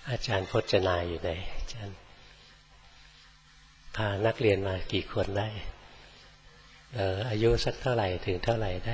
อาจารย์พจนาอยู่ไหนอาจารย์พานักเรียนมากี่คนได้อายุสักเท่าไหร่ถึงเท่าไหร่ได้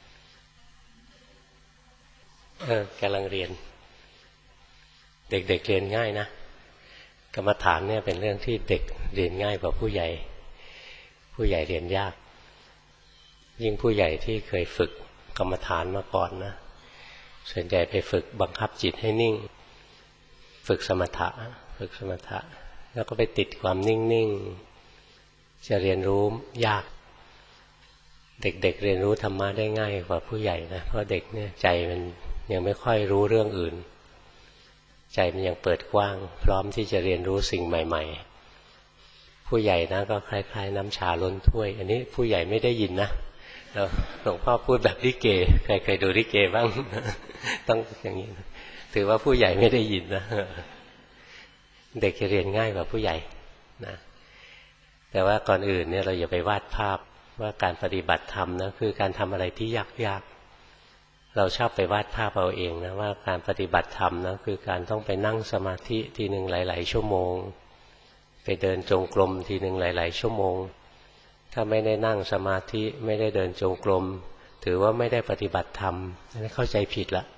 กำลังเรียนเด็กๆ เรียนง่ายนะกรรมฐานเนี่ยเป็นเรื่องที่เด็กเรียนง่ายกว่าผู้ใหญ่ผู้ใหญ่เรียนยากยิ่งผู้ใหญ่ที่เคยฝึกกรรมฐานมาก่อนนะส่วนใหญ่ไปฝึกบังคับจิตให้นิ่งฝึกสมถะแล้วก็ไปติดความนิ่งๆจะเรียนรู้ยากเด็กๆ เรียนรู้ธรรมะได้ง่ายกว่าผู้ใหญ่นะเพราะเด็กเนี่ยใจมันยังไม่ค่อยรู้เรื่องอื่นใจมันยังเปิดกว้างพร้อมที่จะเรียนรู้สิ่งใหม่ๆผู้ใหญ่นะก็คล้ายๆน้ำชาล้นถ้วยอันนี้ผู้ใหญ่ไม่ได้ยินนะหลวงพ่อพูดแบบลิเกใครเคยดูลิเกบ้างต้องอย่างนี้ถือว่าผู้ใหญ่ไม่ได้ยินนะเด็กจะเรียนง่ายกว่าผู้ใหญ่นะแต่ว่าก่อนอื่นเนี่ยเราอย่าไปวาดภาพว่าการปฏิบัติธรรมนะคือการทำอะไรที่ยากๆเราชอบไปวาดภาพเอาเองนะว่าการปฏิบัติธรรมนะคือการต้องไปนั่งสมาธิทีหนึ่งหลายๆชั่วโมงไปเดินจงกรมทีหนึ่งหลายๆชั่วโมงถ้าไม่ได้นั่งสมาธิไม่ได้เดินจงกรมถือว่าไม่ได้ปฏิบัติธรรมนี่เข้าใจผิดละ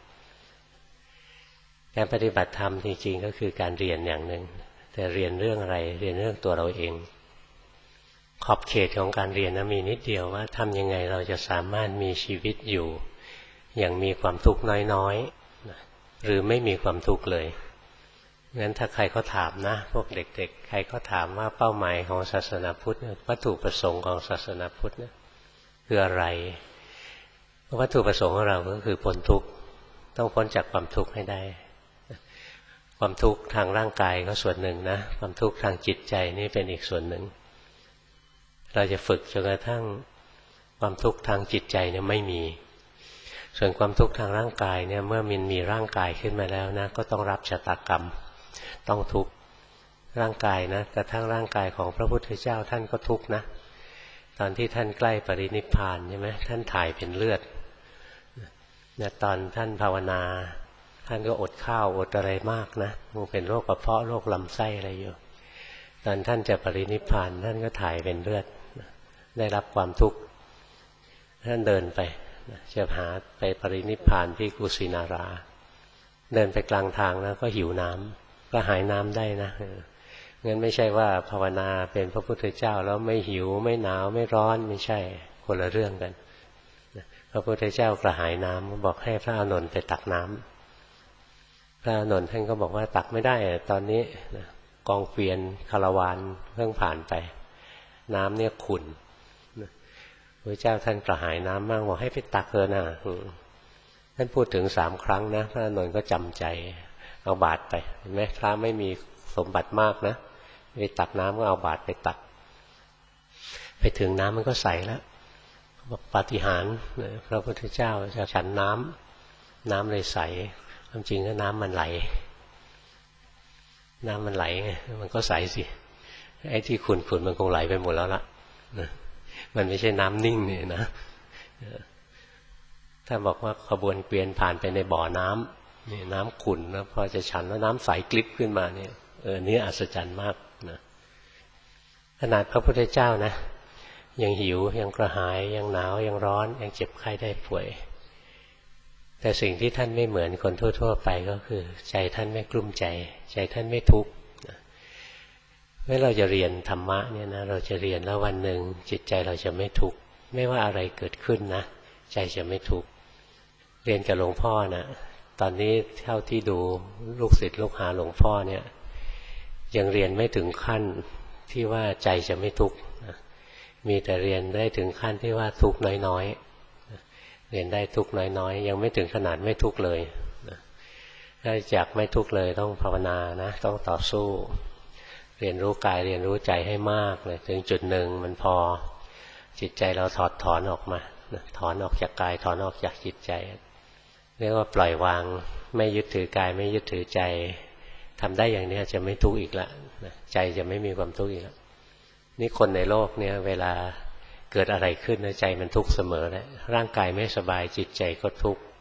การปฏิบัติธรรมจริงๆก็คือการเรียนอย่างหนึ่งแต่เรียนเรื่องอะไรเรียนเรื่องตัวเราเองขอบเขตของการเรียนนะมีนิดเดียวว่าทำยังไงเราจะสามารถมีชีวิตอยู่อย่างมีความทุกข์น้อยๆหรือไม่มีความทุกข์เลยงั้นถ้าใครเขาถามนะพวกเด็กๆใครเขาถามว่าเป้าหมายของศาสนาพุทธวัตถุประสงค์ของศาสนาพุทธคืออะไรวัตถุประสงค์ของเราก็คือพ้นทุกข์ต้องพ้นจากความทุกข์ให้ได้ความทุกข์ทางร่างกายก็ส่วนหนึ่งนะความทุกข์ทางจิตใจนี่เป็นอีกส่วนหนึ่งเราจะฝึกจนกระทั่งความทุกข์ทางจิตใจเนี่ยไม่มีส่วนความทุกข์ทางร่างกายเนี่ยเมื่อมันมีร่างกายขึ้นมาแล้วนะก็ต้องรับชะตากรรมต้องทุกข์ร่างกายนะกระทั่งร่างกายของพระพุทธเจ้าท่านก็ทุกข์นะตอนที่ท่านใกล้ปรินิพพานใช่ไหมท่านถ่ายเป็นเลือดเนี่ยตอนท่านภาวนาท่านก็อดข้าวอดอะไรมากนะมันเป็นโรคกระเพาะโรคลำไส้อะไรอยู่ตอนท่านจะปรินิพพานท่านก็ถ่ายเป็นเลือดได้รับความทุกข์ท่านเดินไปจะหาไปปรินิพพานที่กุสินาราเดินไปกลางทางแล้วก็หิวน้ำก็หายน้ำได้นะงั้นไม่ใช่ว่าภาวนาเป็นพระพุทธเจ้าแล้วไม่หิวไม่หนาวไม่ร้อนไม่ใช่คนละเรื่องกันพระพุทธเจ้ากระหายน้ำบอกให้พระอานนท์ไปตักน้ำพระอานนท์ท่านก็บอกว่าตักไม่ได้ตอนนี้กองเกวียนคาราวานเพิ่งผ่านไปน้ำเนี่ยขุ่นพระเจ้าท่านกระหายน้ำมากบอกให้ไปตักเถอะนะท่านพูดถึง3 ครั้งนะพระอานนท์ก็จำใจเอาบาตรไปเห็นไหมพระไม่มีสมบัติมากนะไปตักน้ำก็เอาบาตรไปตักไปถึงน้ำมันก็ใสแล้วบอกปาฏิหาริย์พระพุทธเจ้าจะฉันน้ำเลยใสความจริงก็น้ำมันไหลมันก็ใสสิไอ้ที่ขุ่นมันคงไหลไปหมดแล้วล่ะมันไม่ใช่น้ำนิ่งเนี่ยนะถ้าบอกว่าขบวนเกวียนผ่านไปในบ่อน้ำนี่น้ำขุ่นแล้วพอจะฉันแล้วน้ำใสกลิบขึ้นมาเนี่ยนี่อัศจรรย์มากนะขนาดพระพุทธเจ้านะยังหิวยังกระหายยังหนาวยังร้อนยังเจ็บไข้ได้ป่วยแต่สิ่งที่ท่านไม่เหมือนคนทั่วๆไปก็คือใจท่านไม่กลุ้มใจท่านไม่ทุกข์เมื่อเราจะเรียนธรรมะเนี่ยนะเราจะเรียนแล้ววันหนึ่งจิตใจเราจะไม่ทุกข์ไม่ว่าอะไรเกิดขึ้นนะใจจะไม่ทุกข์เรียนกับหลวงพ่อนะตอนนี้เท่าที่ดูลูกศิษย์ลูกหาหลวงพ่อเนี่ยยังเรียนไม่ถึงขั้นที่ว่าใจจะไม่ทุกข์มีแต่เรียนได้ถึงขั้นที่ว่าทุกข์น้อยๆเรียนได้ทุกข์น้อยๆยังไม่ถึงขนาดไม่ทุกข์เลยถ้าอยากไม่ทุกข์เลยต้องภาวนานะต้องต่อสู้เรียนรู้กายเรียนรู้ใจให้มากเลยถึงจุดหนึ่งมันพอจิตใจเราถอนออกมาถอนออกจากกายถอนออกจากจิตใจเรียกว่าปล่อยวางไม่ยึดถือกายไม่ยึดถือใจทำได้อย่างนี้จะไม่ทุกข์อีกละใจจะไม่มีความทุกข์อีกแล้วนี่คนในโลกเนี่ยเวลาเกิดอะไรขึ้นใจมันทุกข์เสมอเลยร่างกายไม่สบายจิตใจก็ทุกข์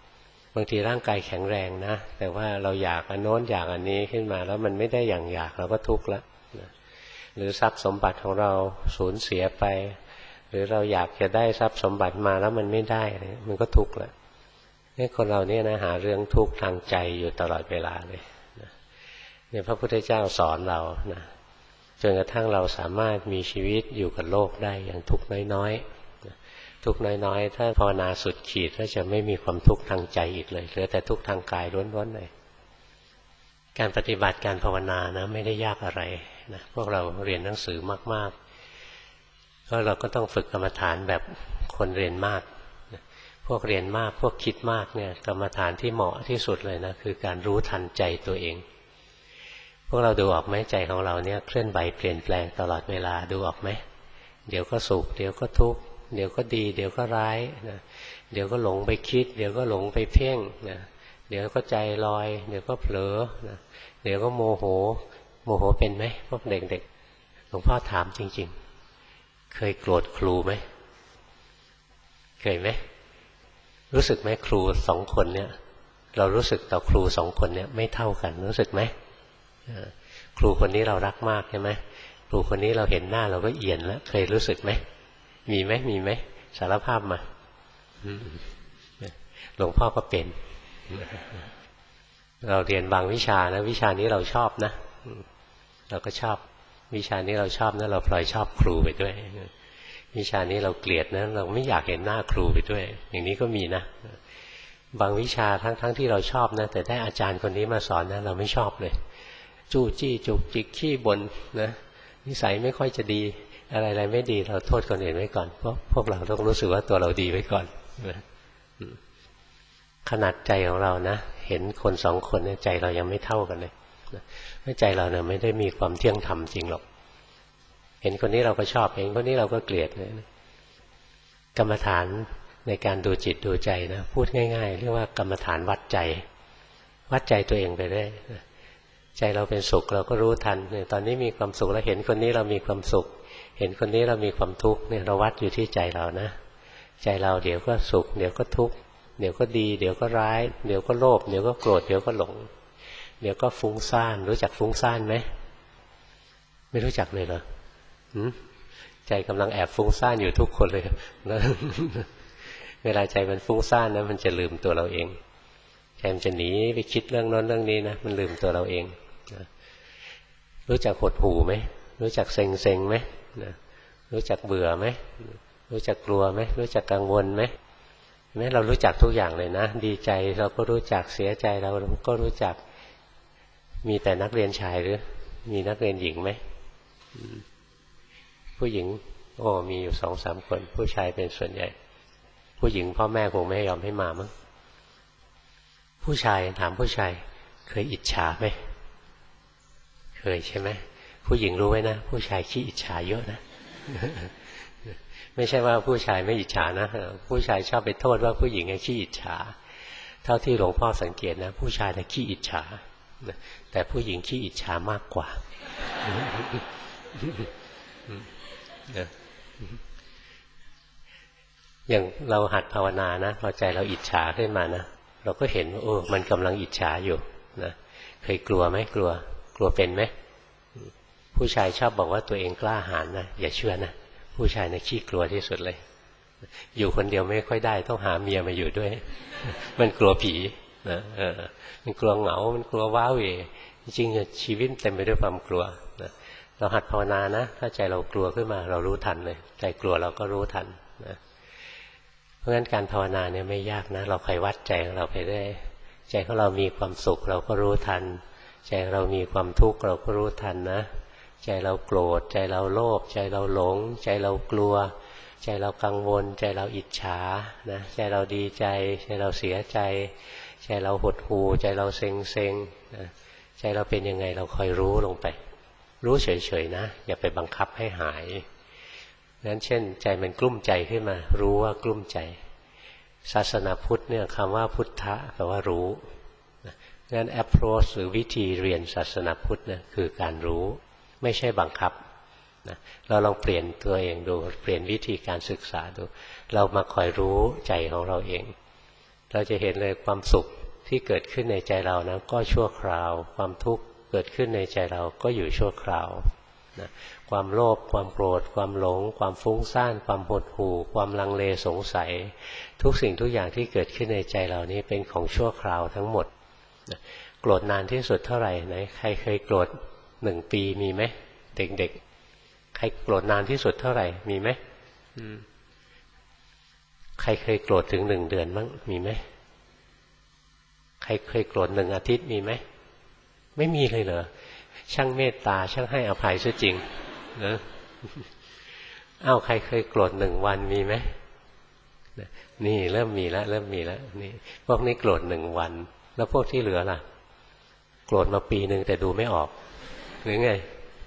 บางทีร่างกายแข็งแรงนะแต่ว่าเราอยากอันโน้นอยากอันนี้ขึ้นมาแล้วมันไม่ได้อย่างอยากเราก็ทุกข์แล้วหรือทรัพย์สมบัติของเราสูญเสียไปหรือเราอยากจะได้ทรัพย์สมบัติมาแล้วมันไม่ได้มันก็ทุกข์แล้วนี่คนเราเนี่ยนะหาเรื่องทุกข์ทางใจอยู่ตลอดเวลาเลยเนี่ยพระพุทธเจ้าสอนเรานะจนกระทั่งเราสามารถมีชีวิตอยู่กับโลกได้อย่างทุกข์น้อยๆทุกข์น้อยๆถ้าภาวนาสุดขีดก็จะไม่มีความทุกข์ทางใจอีกเลยเหลือแต่ทุกข์ทางกายล้วนๆเลยการปฏิบัติการภาวนานะไม่ได้ยากอะไรนะพวกเราเรียนหนังสือมากๆก็เราก็ต้องฝึกกรรมฐานแบบคนเรียนมากพวกเรียนมากพวกคิดมากเนี่ยกรรมฐานที่เหมาะที่สุดเลยนะคือการรู้ทันใจตัวเองพวกเราดูออกไหมใจของเราเนี่ยเคลื่อนไหวเปลี่ยนแปลงตลอดเวลาดูออกไหมเดี๋ยวก็สุขเดี๋ยวก็ทุกข์เดี๋ยวก็ดีเดี๋ยวก็ร้ายนะเดี๋ยวก็หลงไปคิดเดี๋ยวก็หลงไปเพ่งนะเดี๋ยวก็ใจลอยเดี๋ยวก็เผลอนะเดี๋ยวก็โมโหเป็นไหมพวกเด็กๆหลวงพ่อถามจริงๆเคยโกรธครูไหมเคยไหมรู้สึกไหมครูสองคนเนี่ยเรารู้สึกต่อครูสองคนเนี่ยไม่เท่ากันรู้สึกไหมครูคนนี้เรารักมากใช่ไหมครูคนนี้เราเห็นหน้าเราก็เอียนแล้วเคยรู้สึกไหมมีไหมสารภาพมาหลวงพ่อก็เป็นเราเรียนบางวิชานะวิชานี้เราชอบนะเราก็ชอบวิชานี้เราชอบนะเราพลอยชอบครูไปด้วยวิชานี้เราเกลียดนะเราไม่อยากเห็นหน้าครูไปด้วยอย่างนี้ก็มีนะบางวิชาทั้งที่เราชอบนะแต่ได้อาจารย์คนนี้มาสอนนะเราไม่ชอบเลยจู้จี้จุกจิกขี้บ่นนะนิสัยไม่ค่อยจะดีอะไรไม่ดีเราโทษคนอื่นไว้ก่อนเพราะพวกเราต้องรู้สึกว่าตัวเราดีไว้ก่อนขนาดใจของเรานะเห็นคนสองคนเนี่ยใจเรายังไม่เท่ากันเลยเพราะใจเราเนี่ยไม่ได้มีความเที่ยงธรรมจริงหรอกเห็นคนนี้เราก็ชอบเห็นคนนี้เราก็เกลียดเลยกรรมฐานในการดูจิตดูใจนะพูดง่ายๆเรียกว่ากรรมฐานวัดใจตัวเองไปเรื่อยใจเราเป็นสุขเราก็รู้ทันเนี่ยตอนนี้มีความสุขแล้วเห็นคนนี้เรามีความสุขเห็นคนนี้เรามีความทุกข์เนี่ยเราวัดอยู่ที่ใจเรานะใจเราเดี๋ยวก็สุขเดี๋ยวก็ทุกข์เดี๋ยวก็ดีเดี๋ยวก็ร้ายเดี๋ยวก็โลภเดี๋ยวก็โกรธเดี๋ยวก็หลงเดี๋ยวก็ฟุ้งซ่านรู้จักฟุ้งซ่านไหมไม่รู้จักเลยเหรอใจกำลังแอบฟุ้งซ่านอยู่ทุกคนเลยแล้วเวลาใจมันฟุ้งซ่านนะมันจะลืมตัวเราเองใจมันจะหนีไปคิดเรื่องโน้นเรื่องนี้นะมันลืมตัวเราเองรู้จักหดหู่ไหมรู้จักเซ็งไหมรู้จักเบื่อไหมรู้จักกลัวไหมรู้จักกังวลไหมเรารู้จักทุกอย่างเลยนะดีใจเราก็รู้จักเสียใจเราก็รู้จักมีแต่นักเรียนชายหรือมีนักเรียนหญิงไหมผู้หญิงมีอยู่ 2-3 คนผู้ชายเป็นส่วนใหญ่ผู้หญิงพ่อแม่คงไม่ยอมให้มามั้งผู้ชายถามผู้ชายเคยอิจฉาไหมเคยใช่ไหมผู้หญิงรู้ไว้นะผู้ชายขี้อิจฉาเยอะนะ ไม่ใช่ว่าผู้ชายไม่อิจฉานะผู้ชายชอบไปโทษว่าผู้หญิงขี้อิจฉาเท่าที่หลวงพ่อสังเกตนะผู้ชายขี้อิจฉาแต่ผู้หญิงขี้อิจฉามากกว่าอย่างเราหัดภาวนานะพอใจเราอิจฉาขึ้นมานะเราก็เห็นว่ามันกำลังอิจฉาอยู่นะเคยกลัวไหมกลัวเป็นไหมผู้ชายชอบบอกว่าตัวเองกล้าหาญนะอย่าเชื่อนะผู้ชายเนี่ยขี้กลัวที่สุดเลยอยู่คนเดียวไม่ค่อยได้ต้องหาเมียมาอยู่ด้วยมันกลัวผีนะมันกลัวเหงามันกลัวว้าเหวจริงๆชีวิตเต็มไปด้วยความกลัวนะเราหัดภาวนานะถ้าใจเรากลัวขึ้นมาเรารู้ทันเลยใจกลัวเราก็รู้ทันนะเพราะงั้นการภาวนาเนี่ยไม่ยากนะเราคอยวัดใจของเราไปได้ใจของเรามีความสุขเราก็รู้ทันใจเรามีความทุกข์เราก็รู้ทันนะใจเราโกรธใจเราโลภใจเราหลงใจเรากลัวใจเรากังวลใจเราอิจฉานะใจเราดีใจใจเราเสียใจใจเราหดหู่ใจเราเซ็งนะใจเราเป็นยังไงเราคอยรู้ลงไปรู้เฉยๆนะอย่าไปบังคับให้หายงั้นเช่นใจมันกลุ้มใจขึ้นมารู้ว่ากลุ้มใจศาสนาพุทธเนี่ยคำว่าพุทธะแปลว่ารู้งั้น approach หรือวิธีเรียนศาสนาพุทธเนี่ยคือการรู้ไม่ใช่บังคับนะเราลองเปลี่ยนตัวเองดูเปลี่ยนวิธีการศึกษาดูเรามาคอยรู้ใจของเราเองเราจะเห็นเลยความสุขที่เกิดขึ้นในใจเรานะก็ชั่วคราวความทุกข์เกิดขึ้นในใจเราก็อยู่ชั่วคราวนะความโลภความโกรธความหลงความฟุ้งซ่านความหดหู่ความลังเลสงสัยทุกสิ่งทุกอย่างที่เกิดขึ้นในใจเรานี้เป็นของชั่วคราวทั้งหมดนะโกรธนานที่สุดเท่าไหร่ไหนใครเคยโกรธ1 ปีมีไหมเด็กๆใครโกรธนานที่สุดเท่าไหร่มีไหมใครเคยโกรธถึง1 เดือนมั้งมีไหมใครเคยโกรธ1 อาทิตย์มีไหมไม่มีเลยเหรอช่างเมตตาช่างให้อภัยซะจริงนะอ้าวใครเคยโกรธ1 วันมีไหมนี่เริ่มมีแล้วนี่พวกนี้โกรธ1 วันแล้วพวกที่เหลือล่ะโกรธมาปีนึงแต่ดูไม่ออกหรือไง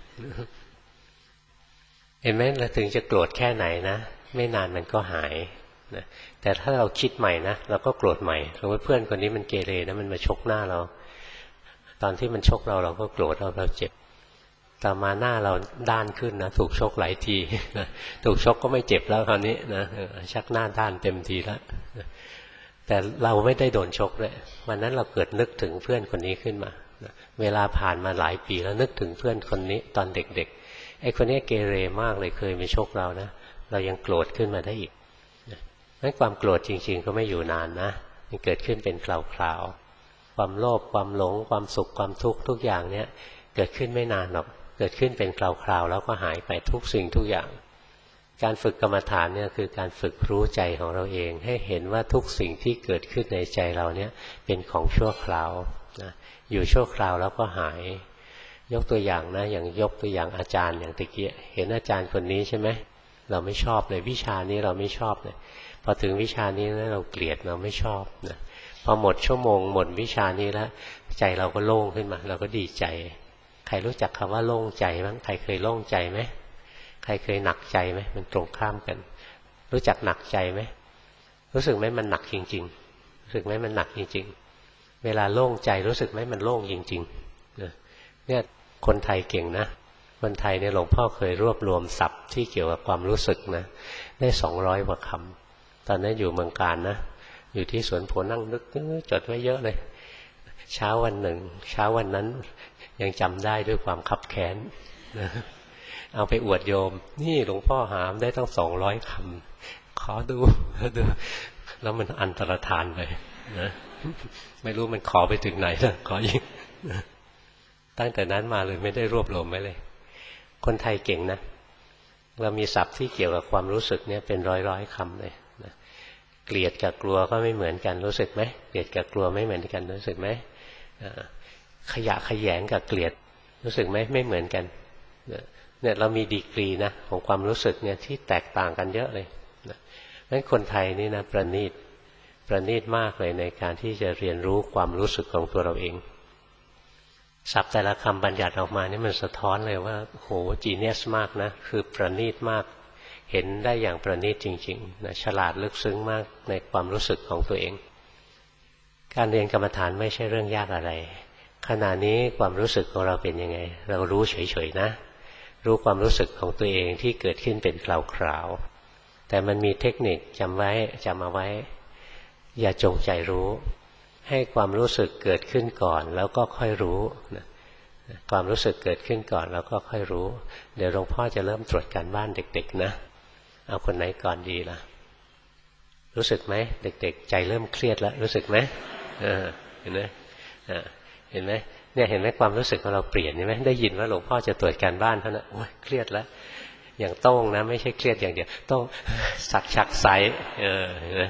เห็นไหมเราถึงจะโกรธแค่ไหนนะไม่นานมันก็หายนะแต่ถ้าเราคิดใหม่นะเราก็โกรธใหม่สมมติเพื่อนคนนี้มันเกเรนะมันมาชกหน้าเราตอนที่มันชกเราก็โกรธเราเจ็บต่อมาหน้าเราด้านขึ้นนะถูกชกหลายทีนะถูกชกก็ไม่เจ็บแล้วคราวนี้นะชักหน้าด้านเต็มทีแล้วแต่เราไม่ได้โดนชกเลยวันนั้นเราเกิดนึกถึงเพื่อนคนนี้ขึ้นมาเวลาผ่านมาหลายปีแล้วนึกถึงเพื่อนคนนี้ตอนเด็กๆไอ้คนนี้เกเรมากเลยเคยมาชกเรานะเรายังโกรธขึ้นมาได้อีกนั้นความโกรธจริงๆก็ไม่อยู่นานนะมันเกิดขึ้นเป็นคราวๆความโลภความหลงความสุขความทุกข์ทุกอย่างเนี้ยเกิดขึ้นไม่นานหรอกเกิดขึ้นเป็นคราวๆแล้วก็หายไปทุกสิ่งทุกอย่างการฝึกกรรมฐานเนี่ยคือการฝึกรู้ใจของเราเองให้เห็นว่าทุกสิ่งที่เกิดขึ้นในใจเราเนี่ยเป็นของชั่วคราวนะอยู่ชั่วคราวแล้วก็หายยกตัวอย่างนะอย่างยกตัวอย่างอาจารย์อย่างตะกี้เห็นอาจารย์คนนี้ใช่ไหมเราไม่ชอบเลยวิชานี้เราไม่ชอบเลยพอถึงวิชานี้นะเราเกลียดเราไม่ชอบนะพอหมดชั่วโมงหมดวิชานี้แล้วใจเราก็โล่งขึ้นมาเราก็ดีใจใครรู้จักคำว่าโล่งใจบ้างใครเคยโล่งใจไหมใครเคยหนักใจไหมมันตรงข้ามกันรู้จักหนักใจไหมรู้สึกไหมมันหนักจริงๆรู้สึกไหมมันหนักจริงๆเวลาโล่งใจรู้สึกไหมมันโล่งจริงๆเนี่ยคนไทยเก่งนะคนไทยเนี่ยหลวงพ่อเคยรวบรวมศัพท์ที่เกี่ยวกับความรู้สึกนะได้200 กว่าคำตอนนั้นอยู่เมืองการนะอยู่ที่สวนโพนั่งนึกจดไว้เยอะเลยเช้าวันหนึ่งเช้าวันนั้นยังจำได้ด้วยความคับแค้นนะเอาไปอวดโยมนี่หลวงพ่อหามได้ตั้ง200 คำขอดูแล้วมันอันตรธานไปนะไม่รู้มันขอไปถึงไหนแล้วขออีกตั้งแต่นั้นมาเลยไม่ได้รวบรวมไว้เลยคนไทยเก่งนะเรามีศัพท์ที่เกี่ยวกับความรู้สึกเนี่ยเป็นร้อยคำเลยนะเกลียดกับกลัวก็ไม่เหมือนกันรู้สึกไหมเกลียดกับกลัวไม่เหมือนกันรู้สึกไหมขยะแขยงกับเกลียดรู้สึกไหมไม่เหมือนกันเนี่ยเรามีดีกรีนะของความรู้สึกเนี่ยที่แตกต่างกันเยอะเลยนะงั้นคนไทยนี่นะประณีตมากเลยในการที่จะเรียนรู้ความรู้สึกของตัวเราเองศัพท์แต่ละคำบัญญัติออกมานี่มันสะท้อนเลยว่าโหจีเนียสมากนะคือประณีตมากเห็นได้อย่างประณีตจริงๆนะฉลาดลึกซึ้งมากในความรู้สึกของตัวเองการเรียนกรรมฐานไม่ใช่เรื่องยากอะไรขณะนี้ความรู้สึกของเราเป็นยังไงเรารู้เฉยๆนะรู้ความรู้สึกของตัวเองที่เกิดขึ้นเป็นคราวๆแต่มันมีเทคนิคจำเอาไว้อย่าจงใจรู้ให้ความรู้สึกเกิดขึ้นก่อนแล้วก็ค่อยรู้นะความรู้สึกเกิดขึ้นก่อนแล้วก็ค่อยรู้เดี๋ยวหลวงพ่อจะเริ่มตรวจการบ้านเด็กๆนะเอาคนไหนก่อนดีล่ะรู้สึกไหมเด็กๆใจเริ่มเครียดแล้วรู้สึกไหมเห็นไหมเห็นไหมเนี่ยเห็นไหมความรู้สึกของเราเปลี่ยนใช่ไหมได้ยินว่าหลวงพ่อจะตรวจการบ้านเท่านั้นโอ้ยเครียดแล้วอย่างโต้งนะไม่ใช่เครียดอย่างเดียวต้องชักไซเห็นไหม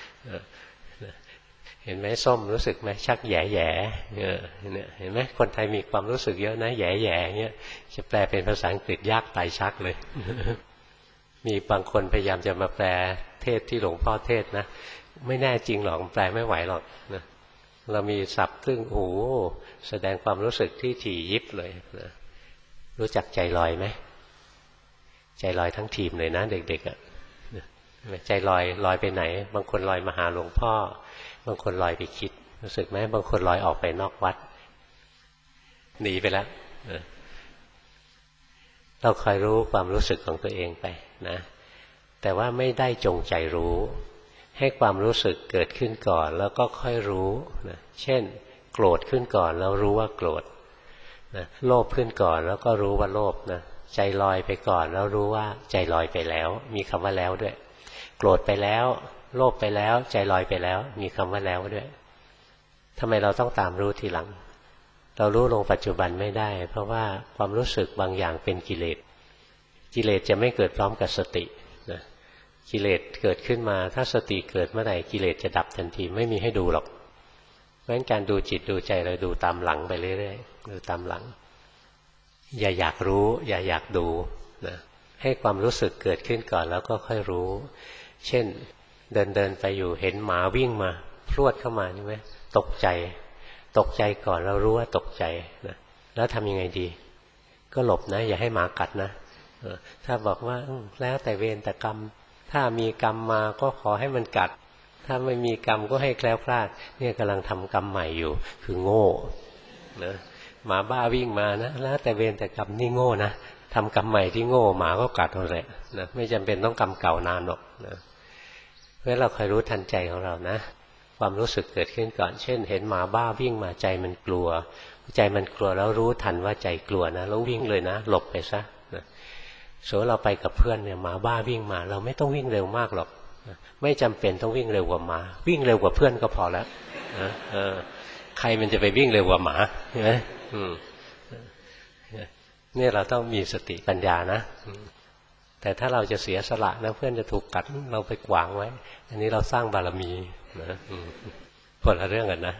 เห็นไหมส้มรู้สึกไหมชักแย่เห็นไหมคนไทยมีความรู้สึกเยอะนะแย่เนี่ยจะแปลเป็นภาษาอังกฤษยากตายชักเลยมีบางคนพยายามจะมาแปลเทศที่หลวงพ่อเทศนะไม่แน่จริงหรอกแปลไม่ไหวหรอกนะเรามีศัพท์ซึ่งโอ้แสดงความรู้สึกที่ถี่ยิบเลยนะรู้จักใจลอยไหมใจลอยทั้งทีมเลยนะเด็กๆอ่ะใจลอยไปไหนบางคนลอยมาหาหลวงพ่อบางคนลอยไปคิดรู้สึกไหมบางคนลอยออกไปนอกวัดหนีไปแล้วเราคอยรู้ความรู้สึกของตัวเองไปนะแต่ว่าไม่ได้จงใจรู้ให้ความรู้สึกเกิดขึ้นก่อนแล้วก็ค่อยรู้นะเช่นโกรธขึ้นก่อนแล้วรู้ว่าโกรธนะโลภขึ้นก่อนแล้วก็รู้ว่าโลภนะใจลอยไปก่อนแล้วรู้ว่าใจลอยไปแล้วมีคำว่าแล้วด้วยโกรธไปแล้วโลภไปแล้วใจลอยไปแล้วมีคำว่าแล้วด้วยทำไมเราต้องตามรู้ทีหลังเรารู้ลงปัจจุบันไม่ได้เพราะว่าความรู้สึกบางอย่างเป็นกิเลสกิเลสจะไม่เกิดพร้อมกับสตินะกิเลสเกิดขึ้นมาถ้าสติเกิดเมื่อไหร่กิเลสจะดับทันทีไม่มีให้ดูหรอกเพราะฉะนั้นการดูจิตดูใจเราดูตามหลังไปเรื่อยๆดูตามหลังอย่าอยากรู้อย่าอยากดูนะให้ความรู้สึกเกิดขึ้นก่อนแล้วก็ค่อยรู้เช่นเดินไปอยู่เห็นหมาวิ่งมาพรวดเข้ามาใช่ไหมตกใจก่อนเรารู้ว่าตกใจนะแล้วทำยังไงดีก็หลบนะอย่าให้หมากัดนะถ้าบอกว่าแล้วแต่เวรแต่กรรมถ้ามีกรรมมาก็ขอให้มันกัดถ้าไม่มีกรรมก็ให้แคล้วคลาดเนี่ยกำลังทำกรรมใหม่อยู่คือโง่นะหมาบ้าวิ่งมานะแล้วแต่เวรแต่กรรมนี่โง่นะทำกรรมใหม่ที่โง่หมาก็กัดเอาแหละนะไม่จำเป็นต้องกรรมเก่านานหรอกนะเพราะเราคอยรู้ทันใจของเรานะความรู้สึกเกิดขึ้นก่อนเช่นเห็นหมาบ้าวิ่งมาใจมันกลัวใจมันกลัวแล้วรู้ทันว่าใจกลัวนะแล้ววิ่งเลยนะหลบไปซะนะสมมติเราไปกับเพื่อนเนี่ยหมาบ้าวิ่งมาเราไม่ต้องวิ่งเร็วมากหรอกไม่จำเป็นต้องวิ่งเร็วกว่าหมาวิ่งเร็วกว่าเพื่อนก็พอแล้วนะใครมันจะไปวิ่งเร็วกว่าหมาใช่ไหมเนี่ยเราต้องมีสติปัญญานะแต่ถ้าเราจะเสียสละนะเพื่อนจะถูกกัดเราไปขวางไว้อันนี้เราสร้างบารมีนะคนละเรื่องกันนะ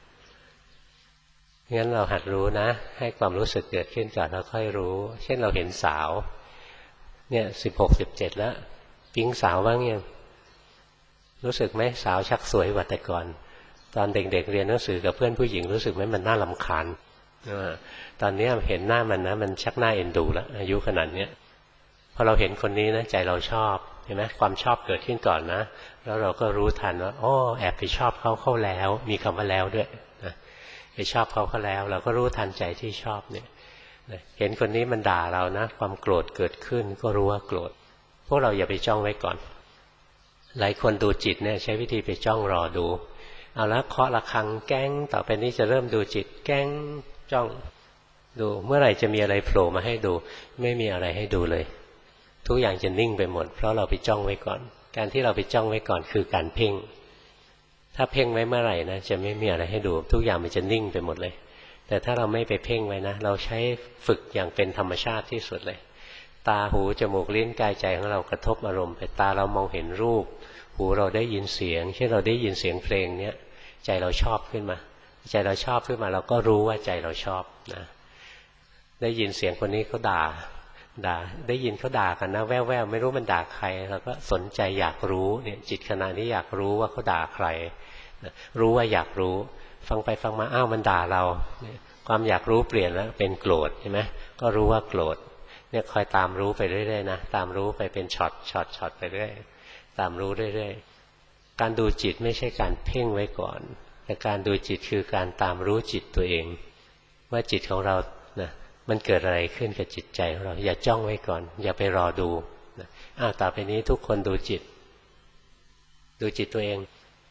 งั้นเราหัดรู้นะให้ความรู้สึกเกิดขึ้นก่อนแล้วค่อยรู้เช่นเราเห็นสาวเนี่ย16-17แล้วปิ๊งสาวบ้างยังรู้สึกไหมสาวชักสวยกว่าแต่ก่อนตอนเด็กๆเรียนหนังสือกับเพื่อนผู้หญิงรู้สึกไหมมันน่ารำคาญตอนนี้เห็นหน้ามันนะมันชักหน้าเอ็นดูแล้วอายุขนาดนี้พอเราเห็นคนนี้นะใจเราชอบเห็นไหมความชอบเกิดขึ้นก่อนนะแล้วเราก็รู้ทันว่าอ๋อแอบไปชอบเขาแล้วมีคำว่าแล้วด้วยนะไปชอบเขาแล้วเราก็รู้ทันใจที่ชอบเนี่ยเห็นคนนี้มันด่าเรานะความโกรธเกิดขึ้นก็รู้ว่าโกรธพวกเราอย่าไปจ้องไว้ก่อนหลายคนดูจิตเนี่ยใช้วิธีไปจ้องรอดูเอาละเคาะระฆังแก้งต่อไปนี้จะเริ่มดูจิตแก้งจ้องดูเมื่อไหร่จะมีอะไรโผล่มาให้ดูไม่มีอะไรให้ดูเลยทุกอย่างจะนิ่งไปหมดเพราะเราไปจ้องไว้ก่อนการที่เราไปจ้องไว้ก่อนคือการเพ่งถ้าเพ่งไว้เมื่อไหร่นะจะไม่มีอะไรให้ดูทุกอย่างมันจะนิ่งไปหมดเลยแต่ถ้าเราไม่ไปเพ่งไว้นะเราใช้ฝึกอย่างเป็นธรรมชาติที่สุดเลยตาหูจมูกลิ้นกายใจของเรากระทบอารมณ์ไปตาเรามองเห็นรูปหูเราได้ยินเสียงเช่นเราได้ยินเสียงเพลงเนี้ยใจเราชอบขึ้นมาใจเราชอบขึ้นมาเราก็รู้ว่าใจเราชอบนะได้ยินเสียงคนนี้เขาด่าได้ยินเขาด่ากันนะแว่วๆไม่รู้มันด่าใครเราก็สนใจอยากรู้เนี่ยจิตขณะนี้อยากรู้ว่าเขาด่าใครรู้ว่าอยากรู้ฟังไปฟังมาอ้าวมันด่าเราความอยากรู้เปลี่ยนแล้วเป็นโกรธใช่ไหมก็รู้ว่าโกรธเนี่ยคอยตามรู้ไปเรื่อยๆนะตามรู้ไปเป็นช็อตไปเรื่อยตามรู้เรื่อยๆการดูจิตไม่ใช่การเพ่งไว้ก่อนแต่การดูจิตคือการตามรู้จิตตัวเองว่าจิตของเรานะมันเกิดอะไรขึ้นกับจิตใจของเราอย่าจ้องไว้ก่อนอย่าไปรอดูนะต่อไปนี้ทุกคนดูจิตตัวเอง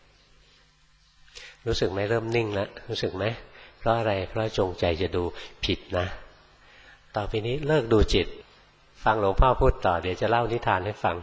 รู้สึกไหมเริ่มนิ่งแล้วรู้สึกไหมเพราะอะไรเพราะจงใจจะดูผิดนะต่อไปนี้เลิกดูจิตฟังหลวงพ่อพูดต่อเดี๋ยวจะเล่านิทานให้ฟัง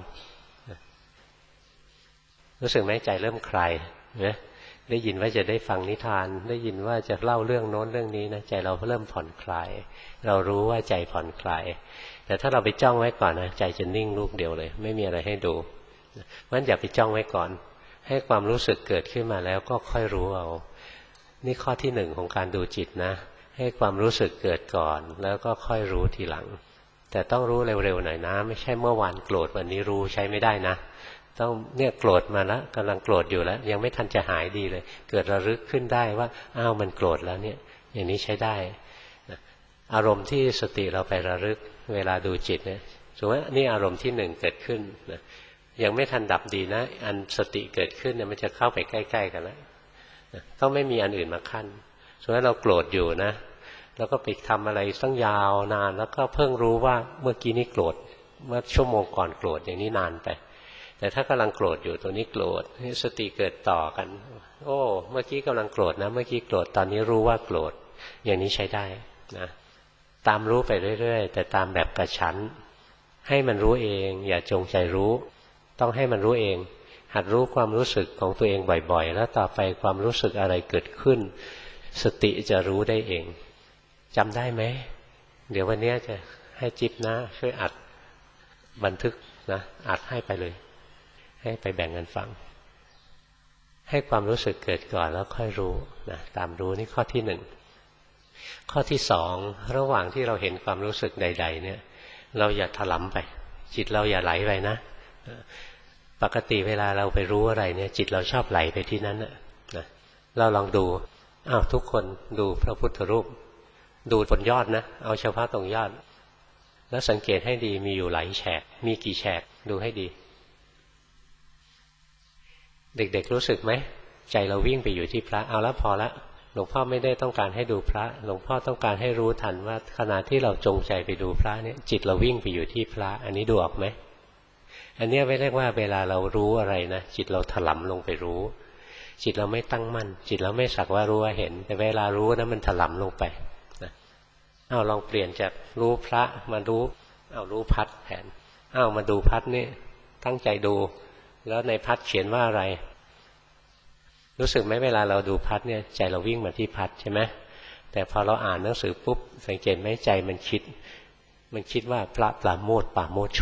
รู้สึกไหมใจเริ่มคลายนะได้ยินว่าจะได้ฟังนิทานได้ยินว่าจะเล่าเรื่องโน้นเรื่องนี้นะใจเราเริ่มผ่อนคลายเรารู้ว่าใจผ่อนคลายแต่ถ้าเราไปจ้องไว้ก่อนนะใจจะนิ่งลูกเดียวเลยไม่มีอะไรให้ดูงั้นอย่าไปจ้องไว้ก่อนให้ความรู้สึกเกิดขึ้นมาแล้วก็ค่อยรู้เอานี่ข้อที่หนึ่งของการดูจิตนะให้ความรู้สึกเกิดก่อนแล้วก็ค่อยรู้ทีหลังแต่ต้องรู้เร็วๆหน่อยนะไม่ใช่เมื่อวานโกรธวันนี้รู้ใช้ไม่ได้นะต้องเนี่ยโกรธมาแล้วกำลังโกรธอยู่แล้วยังไม่ทันจะหายดีเลยเกิดระลึกขึ้นได้ว่าอ้าวมันโกรธแล้วเนี่ยอย่างนี้ใช้ได้อารมณ์ที่สติเราไประลึกเวลาดูจิตเนี่ยสมมติว่านี่อารมณ์ที่หนึ่งเกิดขึ้นนะยังไม่ทันดับดีนะอันสติเกิดขึ้นเนี่ยมันจะเข้าไปใกล้ๆกันแล้วต้องไม่มีอันอื่นมาขั้นสมมติว่าเราโกรธอยู่นะแล้วก็ไปทำอะไรตั้งยาวนานแล้วก็เพิ่งรู้ว่าเมื่อกี้นี้โกรธเมื่อชั่วโมงก่อนโกรธอย่างนี้นานไปแต่ถ้ากำลังโกรธอยู่ตัวนี้โกรธสติเกิดต่อกันโอ้เมื่อกี้กำลังโกรธนะเมื่อกี้โกรธตอนนี้รู้ว่าโกรธอย่างนี้ใช้ได้นะตามรู้ไปเรื่อยๆแต่ตามแบบกระชั้นให้มันรู้เองอย่าจงใจรู้ต้องให้มันรู้เองหัดรู้ความรู้สึกของตัวเองบ่อยๆแล้วต่อไปความรู้สึกอะไรเกิดขึ้นสติจะรู้ได้เองจำได้ไหมเดี๋ยววันนี้จะให้จิ๊บนะช่วยอัดบันทึกนะอัดให้ไปเลยให้ไปแบ่งกันฟังให้ความรู้สึกเกิดก่อนแล้วค่อยรู้นะตามรู้นี่ข้อที่หนึ่งข้อที่สองระหว่างที่เราเห็นความรู้สึกใดๆเนี่ยเราอย่าถลำไปจิตเราอย่าไหลไปนะปกติเวลาเราไปรู้อะไรเนี่ยจิตเราชอบไหลไปที่นั้นนะเราลองดูอ้าวทุกคนดูพระพุทธรูปดูบนยอดนะเอาเฉพาะตรงยอดแล้วสังเกตให้ดีมีอยู่หลายแฉกมีกี่แฉกดูให้ดีเด็กๆรู้สึกไหมใจเราวิ่งไปอยู่ที่พระเอาละพอละหลวงพ่อไม่ได้ต้องการให้ดูพระหลวงพ่อต้องการให้รู้ทันว่าขณะที่เราจงใจไปดูพระเนี่ยจิตเราวิ่งไปอยู่ที่พระอันนี้ดูออกไหมอันนี้ไม่เรียกว่าเวลาเรารู้อะไรนะจิตเราถลำลงไปรู้จิตเราไม่ตั้งมั่นจิตเราไม่สักว่ารู้ว่าเห็นแต่เวลารู้นะมันถลำลงไปนะเอาลองเปลี่ยนจากรู้พระมารู้เอารู้พัดแทนเอามาดูพัดนี่ตั้งใจดูแล้วในพัดเขียนว่าอะไรรู้สึกไหมเวลาเราดูพัดเนี่ยใจเราวิ่งมาที่พัดใช่ไหมแต่พอเราอ่านหนังสือปุ๊บสังเกตไหมใจมันคิดว่าพระปราโมทย์ปราโมทย์โฉ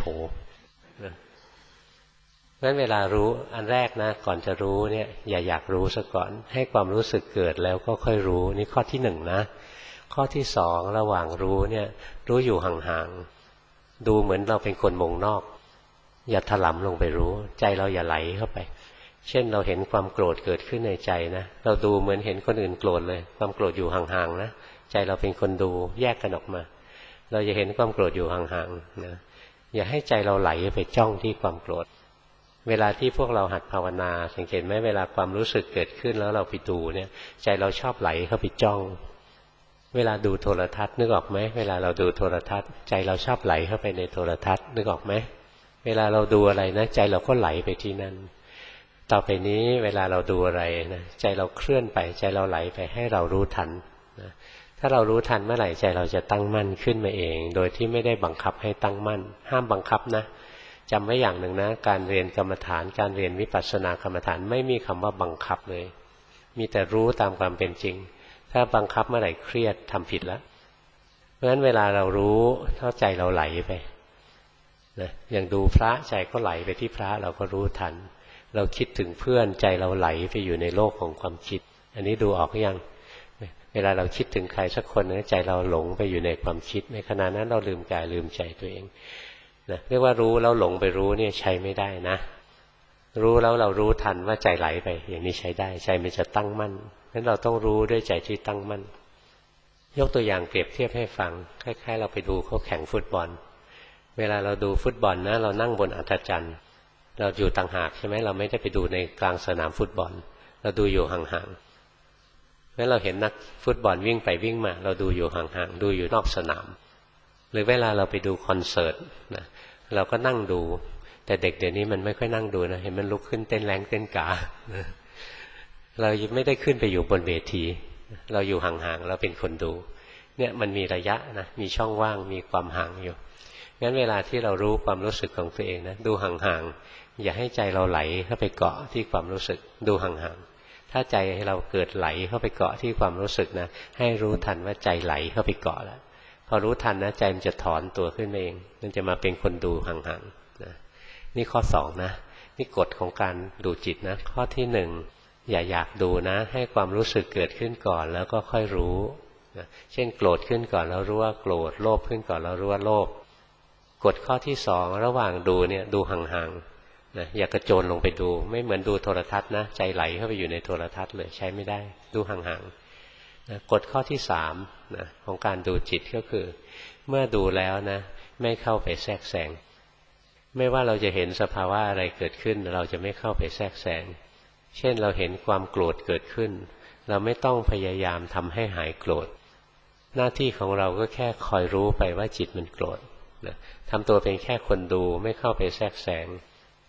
งั้นเวลารู้อันแรกนะก่อนจะรู้เนี่ยอย่าอยากรู้ซะก่อนให้ความรู้สึกเกิดแล้วก็ค่อยรู้นี่ข้อที่หนึ่งนะข้อที่สองระหว่างรู้เนี่ยรู้อยู่ห่างๆดูเหมือนเราเป็นคนมองนอกอย่าถลำลงไปรู้ใจเราอย่าไหลเข้าไปเช่นเราเห็นความโกรธเกิดขึ้นในใจนะเราดูเหมือนเห็นคนอื่นโกรธเลยความโกรธอยู่ห่างๆนะใจเราเป็นคนดูแยกกันออกมาเราจะเห็นความโกรธอยู่ห่างๆนะอย่าให้ใจเราไหลไปจ้องที่ความโกรธเวลาที่พวกเราหัดภาวนาสังเกตไหมเวลาความรู้สึกเกิดขึ้นแล้วเราไปดูเนี่ยใจเราชอบไหลเข้าไปจ้องเวลาดูโทรทัศน์นึกออกไหมเวลาเราดูโทรทัศน์ใจเราชอบไหลเข้าไปในโทรทัศน์นึกออกไหมเวลาเราดูอะไรนะใจเราก็ไหลไปที่นั่นต่อไปนี้เวลาเราดูอะไรนะใจเราเคลื่อนไปใจเราไหลไปให้เรารู้ทันนะถ้าเรารู้ทันเมื่อไหร่ใจเราจะตั้งมั่นขึ้นมาเองโดยที่ไม่ได้บังคับให้ตั้งมั่นห้ามบังคับนะจำไว้อย่างหนึ่งนะการเรียนกรรมฐานการเรียนวิปัสสนากรรมฐานไม่มีคำว่าบังคับเลยมีแต่รู้ตามความเป็นจริงถ้าบังคับเมื่อไหร่เครียดทำผิดแล้วเพราะฉะนั้นเวลาเรารู้เท่าใจเราไหลไปนะอย่างดูพระใจก็ไหลไปที่พระเราก็รู้ทันเราคิดถึงเพื่อนใจเราไหลไปอยู่ในโลกของความคิดอันนี้ดูออกยังเวลาเราคิดถึงใครสักคนนะใจเราหลงไปอยู่ในความคิดในขณะนั้นเราลืมกายลืมใจตัวเองนะเรียกว่ารู้แล้วหลงไปรู้เนี่ยใช้ไม่ได้นะรู้แล้วเรารู้ทันว่าใจไหลไปอย่างนี้ใช้ได้ใจมันจะตั้งมั่นงั้นเราต้องรู้ด้วยใจที่ตั้งมั่นยกตัวอย่างเปรียบเทียบให้ฟังคล้ายๆเราไปดูเขาแข่งฟุตบอลเวลาเราดูฟุตบอลนะเรานั่งบนอัฐจันทร์เราอยู่ต่างหากใช่ไหมเราไม่ได้ไปดูในกลางสนามฟุตบอลเราดูอยู่ห่างๆเมื่อเราเห็นนักฟุตบอลวิ่งไปวิ่งมาเราดูอยู่ห่างๆดูอยู่นอกสนามหรือเวลาเราไปดูคอนเสิร์ตนะเราก็นั่งดูแต่เด็กเดี๋ยวนี้มันไม่ค่อยนั่งดูนะเห็นมันลุกขึ้นเต้นแรงเต้นกาเราไม่ได้ขึ้นไปอยู่บนเวทีเราอยู่ห่างๆเราเป็นคนดูเนี่ยมันมีระยะนะมีช่องว่างมีความห่างอยู่งั้นเวลาที่เรารู้ความรู้สึกของตัวเองนะดูห่างๆอย่าให้ใจเราไหลเข้าไปเกาะที่ความรู้สึกดูห่างๆถ้าใจเราเกิดไหลเข้าไปเกาะที่ความรู้สึกนะให้รู้ทันว่าใจไหลเข้าไปเกาะแล้วพอรู้ทันนะใจมันจะถอนตัวขึ้นเองมันจะมาเป็นคนดูห่างๆนะนี่ข้อสองนะนี่กฎของการดูจิตนะข้อที่หนึ่งอย่าอยากดูนะให้ความรู้สึกเกิดขึ้นก่อนแล้วก็ค่อยรู้นะเช่นโกรธขึ้นก่อนแล้วรู้ว่าโกรธโลภขึ้นก่อนแล้วรู้ว่าโลภกฎข้อที่สองระหว่างดูเนี่ยดูห่างๆนะอย่ากระโจนลงไปดูไม่เหมือนดูโทรทัศน์นะใจไหลเข้าไปอยู่ในโทรทัศน์เลยใช้ไม่ได้ดูห่างๆนะกฎข้อที่สามนะของการดูจิตก็คือเมื่อดูแล้วนะไม่เข้าไปแทรกแซงไม่ว่าเราจะเห็นสภาวะอะไรเกิดขึ้นเราจะไม่เข้าไปแทรกแซงเช่นเราเห็นความโกรธเกิดขึ้นเราไม่ต้องพยายามทำให้หายโกรธหน้าที่ของเราก็แค่คอยรู้ไปว่าจิตมันโกรธนะทำตัวเป็นแค่คนดูไม่เข้าไปแทรกแซง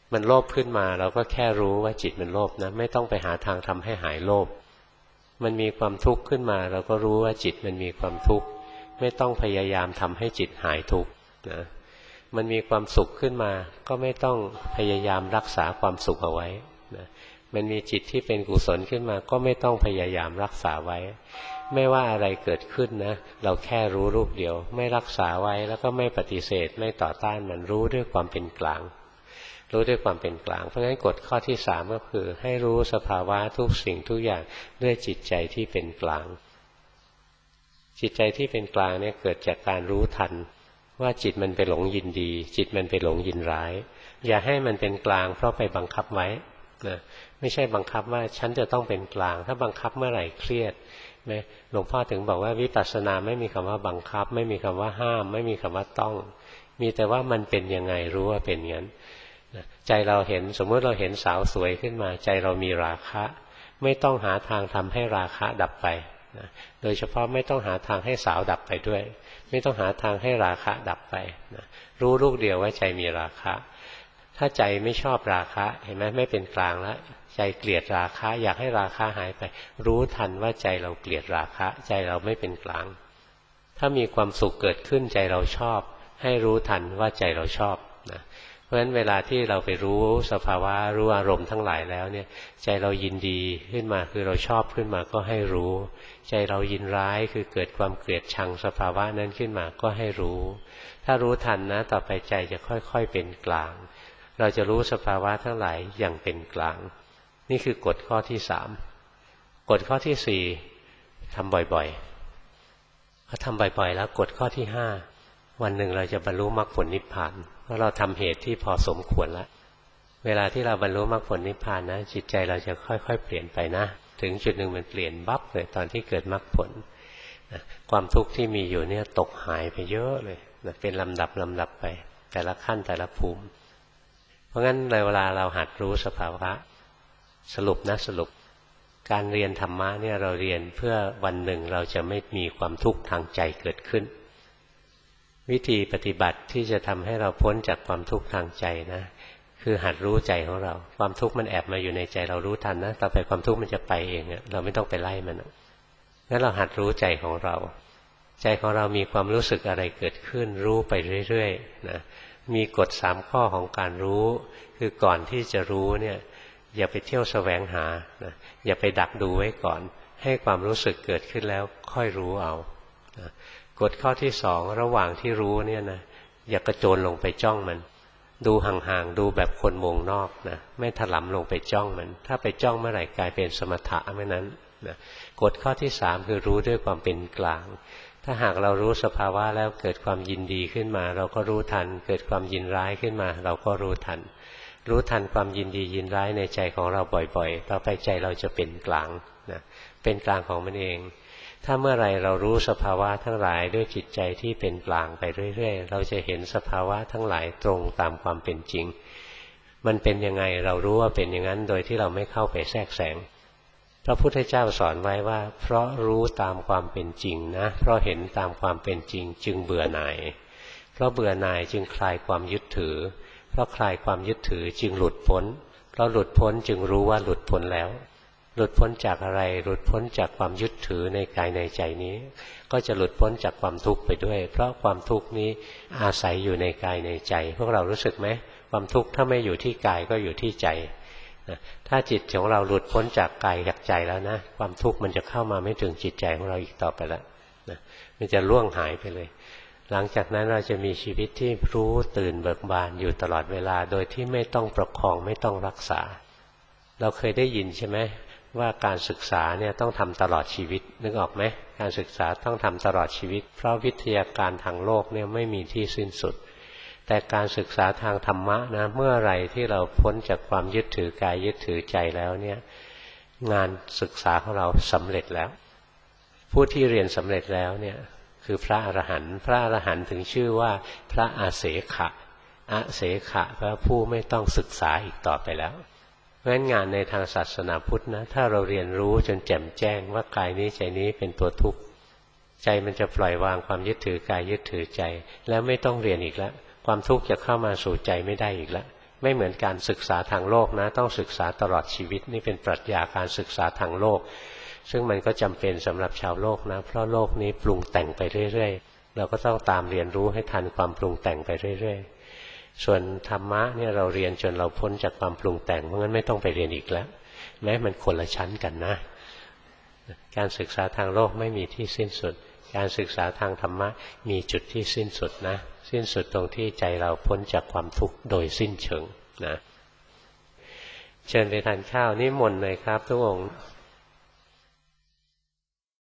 มันโลภขึ้นมาเราก็แค่รู้ว่าจิตมันโลภนะไม่ต้องไปหาทางทำให้หายโลภมันมีความทุกข์ขึ้นมาเราก็รู้ว่าจิตมันมีความทุกข์ไม่ต้องพยายามทำให้จิตหายทุกข์นะมันมีความสุขขึ้นมาก็ไม่ต้องพยายามรักษาความสุขเอาไว้นะมันมีจิตที่เป็นกุศลขึ้นมาก็ไม่ต้องพยายามรักษาไว้ไม่ว่าอะไรเกิดขึ้นนะเราแค่รู้รูปเดียวไม่รักษาไว้แล้วก็ไม่ปฏิเสธไม่ต่อต้านมันรู้ด้วยความเป็นกลางรู้ด้วยความเป็นกลางเพราะฉะนั้นกฎข้อที่สามก็คือให้รู้สภาวะทุกสิ่งทุกอย่างด้วยจิตใจที่เป็นกลางจิตใจที่เป็นกลางเนี่ยเกิดจากการรู้ทันว่าจิตมันไปหลงยินดีจิตมันไปหลงยินร้ายอย่าให้มันเป็นกลางเพราะไปบังคับไว้นะไม่ใช่บังคับว่าฉันจะต้องเป็นกลางถ้าบังคับเมื่อไหร่เครียดไหมหลวงพ่อถึงบอกว่าวิปัสสนาไม่มีคำว่าบังคับไม่มีคำว่าห้ามไม่มีคำว่าต้องมีแต่ว่ามันเป็นยังไงรู้ว่าเป็นอย่างนั้นใจเราเห็นสมมติเราเห็นสาวสวยขึ้นมาใจเรามีราคะไม่ต้องหาทางทำให้ราคะดับไปนะโดยเฉพาะไม่ต้องหาทางให้สาวดับไปด้วยไม่ต้องหาทางให้ราคะดับไปนะรู้ลูกเดียวว่าใจมีราคะถ้าใจไม่ชอบราคะเห็นไหมไม่เป็นกลางแล้วใจเกลียดราคะอยากให้ราคะหายไปรู้ทันว่าใจเราเกลียดราคะใจเราไม่เป็นกลางถ้ามีความสุขเกิดขึ้นใจเราชอบให้รู้ทันว่าใจเราชอบนะเพราะฉะนั้นเวลาที่เราไปรู้สภาวะรู้อารมณ์ทั้งหลายแล้วเนี่ยใจเรายินดีขึ้นมาคือเราชอบขึ้นมาก็ให้รู้ใจเรายินร้ายคือเกิดความเกลียดชังสภาวะนั้นขึ้นมาก็ให้รู้ถ้ารู้ทันนะต่อไปใจจะค่อยๆเป็นกลางเราจะรู้สภาวะทั้งหลายอย่างเป็นกลางนี่คือกฎข้อที่สามกฎข้อที่สี่ทำบ่อยๆพอทำบ่อยๆแล้วกฎข้อที่ห้าวันหนึ่งเราจะบรรลุมรรคผลนิพพานเพราะเราทำเหตุที่พอสมควรแล้วเวลาที่เราบรรลุมรรคผลนิพพานนะจิตใจเราจะค่อยๆเปลี่ยนไปนะถึงจุดหนึ่งมันเปลี่ยนบั๊บเลยตอนที่เกิดมรรคผลนะความทุกข์ที่มีอยู่เนี่ยตกหายไปเยอะเลยนะเป็นลำดับไปแต่ละขั้นแต่ละภูมิเพราะงั้นเวลาเราหัดรู้สภาวะสรุปการเรียนธรรมะเนี่ยเราเรียนเพื่อวันหนึ่งเราจะไม่มีความทุกข์ทางใจเกิดขึ้นวิธีปฏิบัติที่จะทำให้เราพ้นจากความทุกข์ทางใจนะคือหัดรู้ใจของเราความทุกข์มันแอบมาอยู่ในใจเรารู้ทันนะต่อไปความทุกข์มันจะไปเองเราไม่ต้องไปไล่มันงั้นเราหัดรู้ใจของเราใจของเรามีความรู้สึกอะไรเกิดขึ้นรู้ไปเรื่อยๆนะมีกฎ3ข้อของการรู้คือก่อนที่จะรู้เนี่ยอย่าไปเที่ยวแสวงหานะอย่าไปดักดูไว้ก่อนให้ความรู้สึกเกิดขึ้นแล้วค่อยรู้เอานะกฎข้อที่2ระหว่างที่รู้เนี่ยนะอย่ากระโจนลงไปจ้องมันดูห่างๆดูแบบคนวงนอกนะไม่ถลำลงไปจ้องมันถ้าไปจ้องเมื่อไหร่กลายเป็นสมถะเมื่อนั้นนะกฎข้อที่3คือรู้ด้วยความเป็นกลางถ้าหากเรารู้สภาวะแล้วเกิดความยินดีขึ้นมาเราก็รู้ทันเกิดความยินร้ายขึ้นมาเราก็รู้ทันความยินดียินร้ายในใจของเราบ่อยๆต่อไปใจเราจะเป็นกลางนะเป็นกลางของมันเองถ้าเมื่อไรเรารู้สภาวะทั้งหลายด้วยจิตใจที่เป็นกลางไปเรื่อยๆเราจะเห็นสภาวะทั้งหลายตรงตามความเป็นจริงมันเป็นยังไงเรารู้ว่าเป็นอย่างนั้นโดยที่เราไม่เข้าไปแทรกแซงพระพุทธเจ้าสอนไว้ว่าเพราะรู้ตามความเป็นจริงนะเพราะเห็นตามความเป็นจริงจึงเบื่อหน่ายเพราะเบื่อหน่ายจึงคลายความยึดถือเพราะคลายความยึดถือจึงหลุดพ้นเพราะหลุดพ้นจึงรู้ว่าหลุดพ้นแล้วหลุดพ้นจากอะไรหลุดพ้นจากความยึดถือในกายในใจนี้ก็จะหลุดพ้นจากความทุกข์ไปด้วยเพราะความทุกข์นี้อาศัยอยู่ในกายในใจพวกเรารู้สึกไหมความทุกข์ถ้าไม่อยู่ที่กายก็อยู่ที่ใจถ้าจิตของเราหลุดพ้นจากกายจากใจแล้วนะความทุกข์มันจะเข้ามาไม่ถึงจิตใจของเราอีกต่อไปแล้วนะมันจะล่วงหายไปเลยหลังจากนั้นเราจะมีชีวิตที่รู้ตื่นเบิกบานอยู่ตลอดเวลาโดยที่ไม่ต้องประคองไม่ต้องรักษาเราเคยได้ยินใช่ไหมว่าการศึกษาเนี่ยต้องทำตลอดชีวิตนึกออกไหมการศึกษาต้องทำตลอดชีวิตเพราะวิทยาการทางโลกเนี่ยไม่มีที่สิ้นสุดแต่การศึกษาทางธรรมะนะเมื่อไรที่เราพ้นจากความยึดถือกายยึดถือใจแล้วเนี่ยงานศึกษาของเราสำเร็จแล้วผู้ที่เรียนสำเร็จแล้วเนี่ยคือพระอรหันต์พระอรหันต์ถึงชื่อว่าพระอาเสขะอาเสขะพระผู้ไม่ต้องศึกษาอีกต่อไปแล้วเพราะฉะนั้นงานในทางศาสนาพุทธนะถ้าเราเรียนรู้จนแจ่มแจ้งว่ากายนี้ใจนี้เป็นตัวทุกข์ใจมันจะปล่อยวางความยึดถือกายยึดถือใจแล้วไม่ต้องเรียนอีกแล้วความทุกข์จะเข้ามาสู่ใจไม่ได้อีกแล้วไม่เหมือนการศึกษาทางโลกนะต้องศึกษาตลอดชีวิตนี่เป็นปรัชญาการศึกษาทางโลกซึ่งมันก็จำเป็นสำหรับชาวโลกนะเพราะโลกนี้ปรุงแต่งไปเรื่อยๆเราก็ต้องตามเรียนรู้ให้ทันความปรุงแต่งไปเรื่อยๆส่วนธรรมะเนี่ยเราเรียนจนเราพ้นจากความปรุงแต่งเพราะงั้นไม่ต้องไปเรียนอีกแล้วแม้มันคนละชั้นกันนะการศึกษาทางโลกไม่มีที่สิ้นสุดการศึกษาทางธรรมะมีจุดที่สิ้นสุดนะสิ้นสุดตรงที่ใจเราพ้นจากความทุกข์โดยสิ้นเชิงนะเชิญไปทานข้าวนิมนต์เลยครับทุกองค์